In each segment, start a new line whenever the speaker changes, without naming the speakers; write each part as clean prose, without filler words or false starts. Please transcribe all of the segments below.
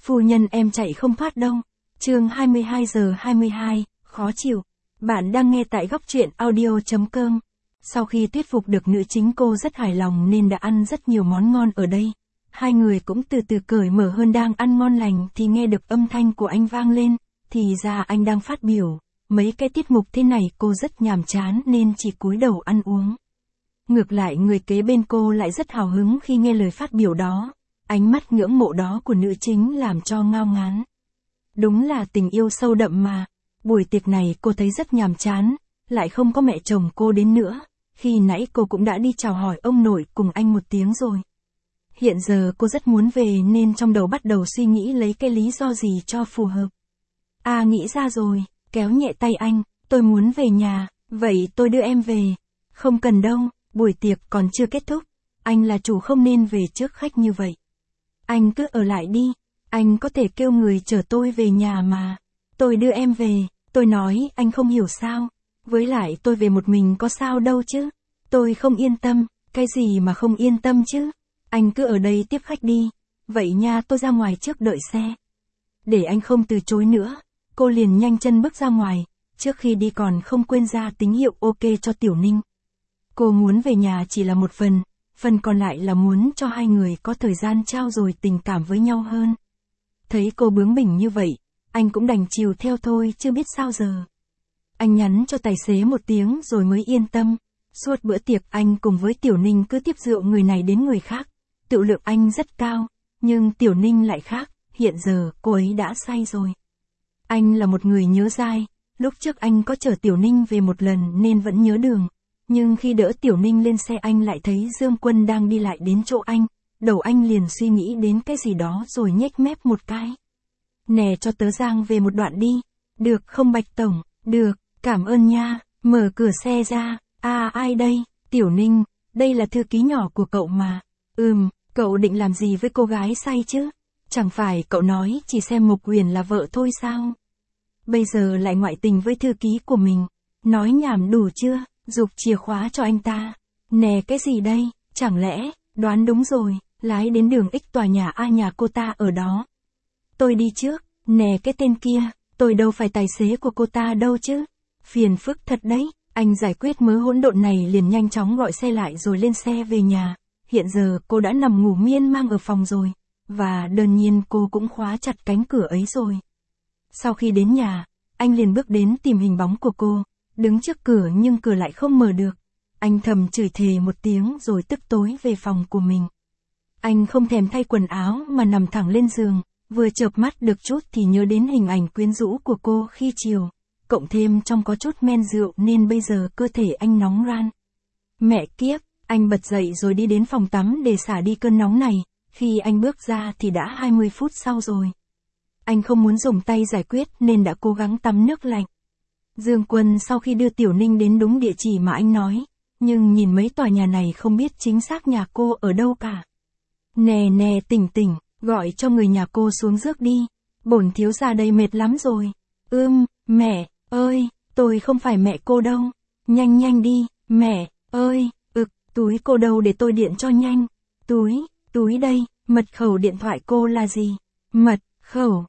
Phu nhân em chạy không thoát đâu. Chương 22:22, khó chịu. Bạn đang nghe tại góc truyện audio.com. Sau khi thuyết phục được nữ chính, cô rất hài lòng nên đã ăn rất nhiều món ngon ở đây. Hai người cũng từ từ cởi mở hơn. Đang ăn ngon lành thì nghe được âm thanh của anh vang lên, thì ra anh đang phát biểu. Mấy cái tiết mục thế này cô rất nhàm chán nên chỉ cúi đầu ăn uống. Ngược lại người kế bên cô lại rất hào hứng khi nghe lời phát biểu đó. Ánh mắt ngưỡng mộ đó của nữ chính làm cho ngao ngán. Đúng là tình yêu sâu đậm mà. Buổi tiệc này cô thấy rất nhàm chán, lại không có mẹ chồng cô đến nữa. Khi nãy cô cũng đã đi chào hỏi ông nội cùng anh một tiếng rồi. Hiện giờ cô rất muốn về nên trong đầu bắt đầu suy nghĩ lấy cái lý do gì cho phù hợp. Nghĩ ra rồi, kéo nhẹ tay anh, tôi muốn về nhà, vậy tôi đưa em về. Không cần đâu, buổi tiệc còn chưa kết thúc, anh là chủ không nên về trước khách như vậy. Anh cứ ở lại đi, anh có thể kêu người chở tôi về nhà mà. Tôi đưa em về, tôi nói anh không hiểu sao. Với lại tôi về một mình có sao đâu chứ. Tôi không yên tâm, cái gì mà không yên tâm chứ. Anh cứ ở đây tiếp khách đi, vậy nha, tôi ra ngoài trước đợi xe. Để anh không từ chối nữa, cô liền nhanh chân bước ra ngoài, trước khi đi còn không quên ra tín hiệu ok cho Tiểu Ninh. Cô muốn về nhà chỉ là một phần còn lại là muốn cho hai người có thời gian trao dồi tình cảm với nhau hơn. Thấy cô bướng bỉnh như vậy, anh cũng đành chiều theo thôi chứ biết sao giờ. Anh nhắn cho tài xế một tiếng rồi mới yên tâm. Suốt bữa tiệc anh cùng với Tiểu Ninh cứ tiếp rượu người này đến người khác. Tựu lượng anh rất cao, nhưng Tiểu Ninh lại khác, hiện giờ cô ấy đã say rồi. Anh là một người nhớ dai, lúc trước anh có chở Tiểu Ninh về một lần nên vẫn nhớ đường. Nhưng khi đỡ Tiểu Ninh lên xe anh lại thấy Dương Quân đang đi lại đến chỗ anh, đầu anh liền suy nghĩ đến cái gì đó rồi nhếch mép một cái. Nè, cho tớ Giang về một đoạn đi. Được không Bạch Tổng? Được, cảm ơn nha. Mở cửa xe ra. Ai đây? Tiểu Ninh, đây là thư ký nhỏ của cậu mà. Cậu định làm gì với cô gái say chứ? Chẳng phải cậu nói chỉ xem Mộc Huyền là vợ thôi sao? Bây giờ lại ngoại tình với thư ký của mình. Nói nhảm đủ chưa? Giục chìa khóa cho anh ta. Nè, cái gì đây? Chẳng lẽ, đoán đúng rồi, lái đến đường X tòa nhà A, nhà cô ta ở đó. Tôi đi trước. Nè, cái tên kia, tôi đâu phải tài xế của cô ta đâu chứ. Phiền phức thật đấy. Anh giải quyết mớ hỗn độn này liền nhanh chóng gọi xe lại rồi lên xe về nhà. Hiện giờ cô đã nằm ngủ miên man ở phòng rồi. Và đương nhiên cô cũng khóa chặt cánh cửa ấy rồi. Sau khi đến nhà, anh liền bước đến tìm hình bóng của cô. Đứng trước cửa nhưng cửa lại không mở được. Anh thầm chửi thề một tiếng rồi tức tối về phòng của mình. Anh không thèm thay quần áo mà nằm thẳng lên giường. Vừa chợp mắt được chút thì nhớ đến hình ảnh quyến rũ của cô khi chiều. Cộng thêm trong có chút men rượu nên bây giờ cơ thể anh nóng ran. Mẹ kiếp, anh bật dậy rồi đi đến phòng tắm để xả đi cơn nóng này. Khi anh bước ra thì đã 20 phút sau rồi. Anh không muốn dùng tay giải quyết nên đã cố gắng tắm nước lạnh. Dương Quân sau khi đưa Tiểu Ninh đến đúng địa chỉ mà anh nói, nhưng nhìn mấy tòa nhà này không biết chính xác nhà cô ở đâu cả. Nè, tỉnh, gọi cho người nhà cô xuống rước đi. Bổn thiếu gia đây mệt lắm rồi. Mẹ ơi, tôi không phải mẹ cô đâu. Nhanh đi, mẹ ơi, túi cô đâu để tôi điện cho nhanh. Túi đây, mật khẩu điện thoại cô là gì? Mật khẩu,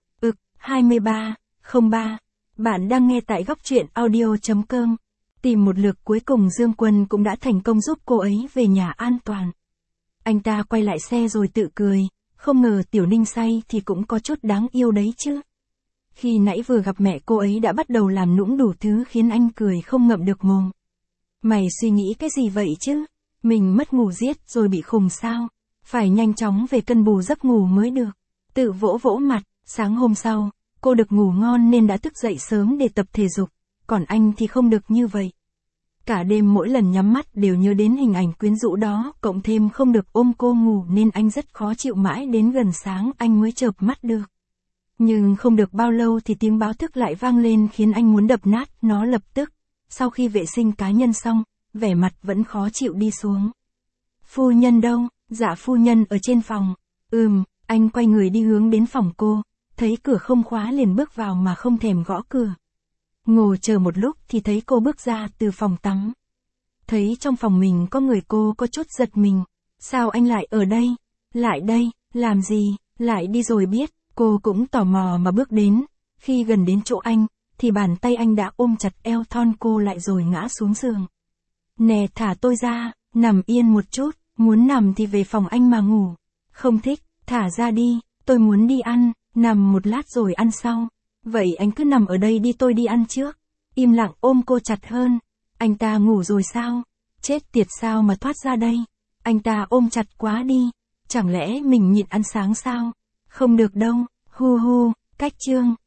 2303. Bạn đang nghe tại góc truyện audio.com. Tìm một lượt cuối cùng Dương Quân cũng đã thành công giúp cô ấy về nhà an toàn. Anh ta quay lại xe rồi tự cười, không ngờ Tiểu Ninh say thì cũng có chút đáng yêu đấy chứ. Khi nãy vừa gặp mẹ cô ấy đã bắt đầu làm nũng đủ thứ khiến anh cười không ngậm được mồm. Mày suy nghĩ cái gì vậy chứ? Mình mất ngủ giết rồi bị khùng sao? Phải nhanh chóng về cân bù giấc ngủ mới được. Tự vỗ mặt, sáng hôm sau, cô được ngủ ngon nên đã thức dậy sớm để tập thể dục, còn anh thì không được như vậy. Cả đêm mỗi lần nhắm mắt đều nhớ đến hình ảnh quyến rũ đó, cộng thêm không được ôm cô ngủ nên anh rất khó chịu, mãi đến gần sáng anh mới chợp mắt được. Nhưng không được bao lâu thì tiếng báo thức lại vang lên khiến anh muốn đập nát nó lập tức. Sau khi vệ sinh cá nhân xong, vẻ mặt vẫn khó chịu đi xuống. Phu nhân đâu? Dạ phu nhân ở trên phòng. Anh quay người đi hướng đến phòng cô, thấy cửa không khóa liền bước vào mà không thèm gõ cửa. Ngồi chờ một lúc thì thấy cô bước ra từ phòng tắm. Thấy trong phòng mình có người cô có chút giật mình. Sao anh lại ở đây? Lại đây, làm gì? Lại đi rồi biết. Cô cũng tò mò mà bước đến, khi gần đến chỗ anh, thì bàn tay anh đã ôm chặt eo thon cô lại rồi ngã xuống giường. Nè thả tôi ra, nằm yên một chút, muốn nằm thì về phòng anh mà ngủ. Không thích, thả ra đi, tôi muốn đi ăn, nằm một lát rồi ăn sau. Vậy anh cứ nằm ở đây đi, tôi đi ăn trước. Im lặng ôm cô chặt hơn. Anh ta ngủ rồi sao? Chết tiệt, sao mà thoát ra đây? Anh ta ôm chặt quá đi. Chẳng lẽ mình nhịn ăn sáng sao? Không được đâu, hu hu, cách chương.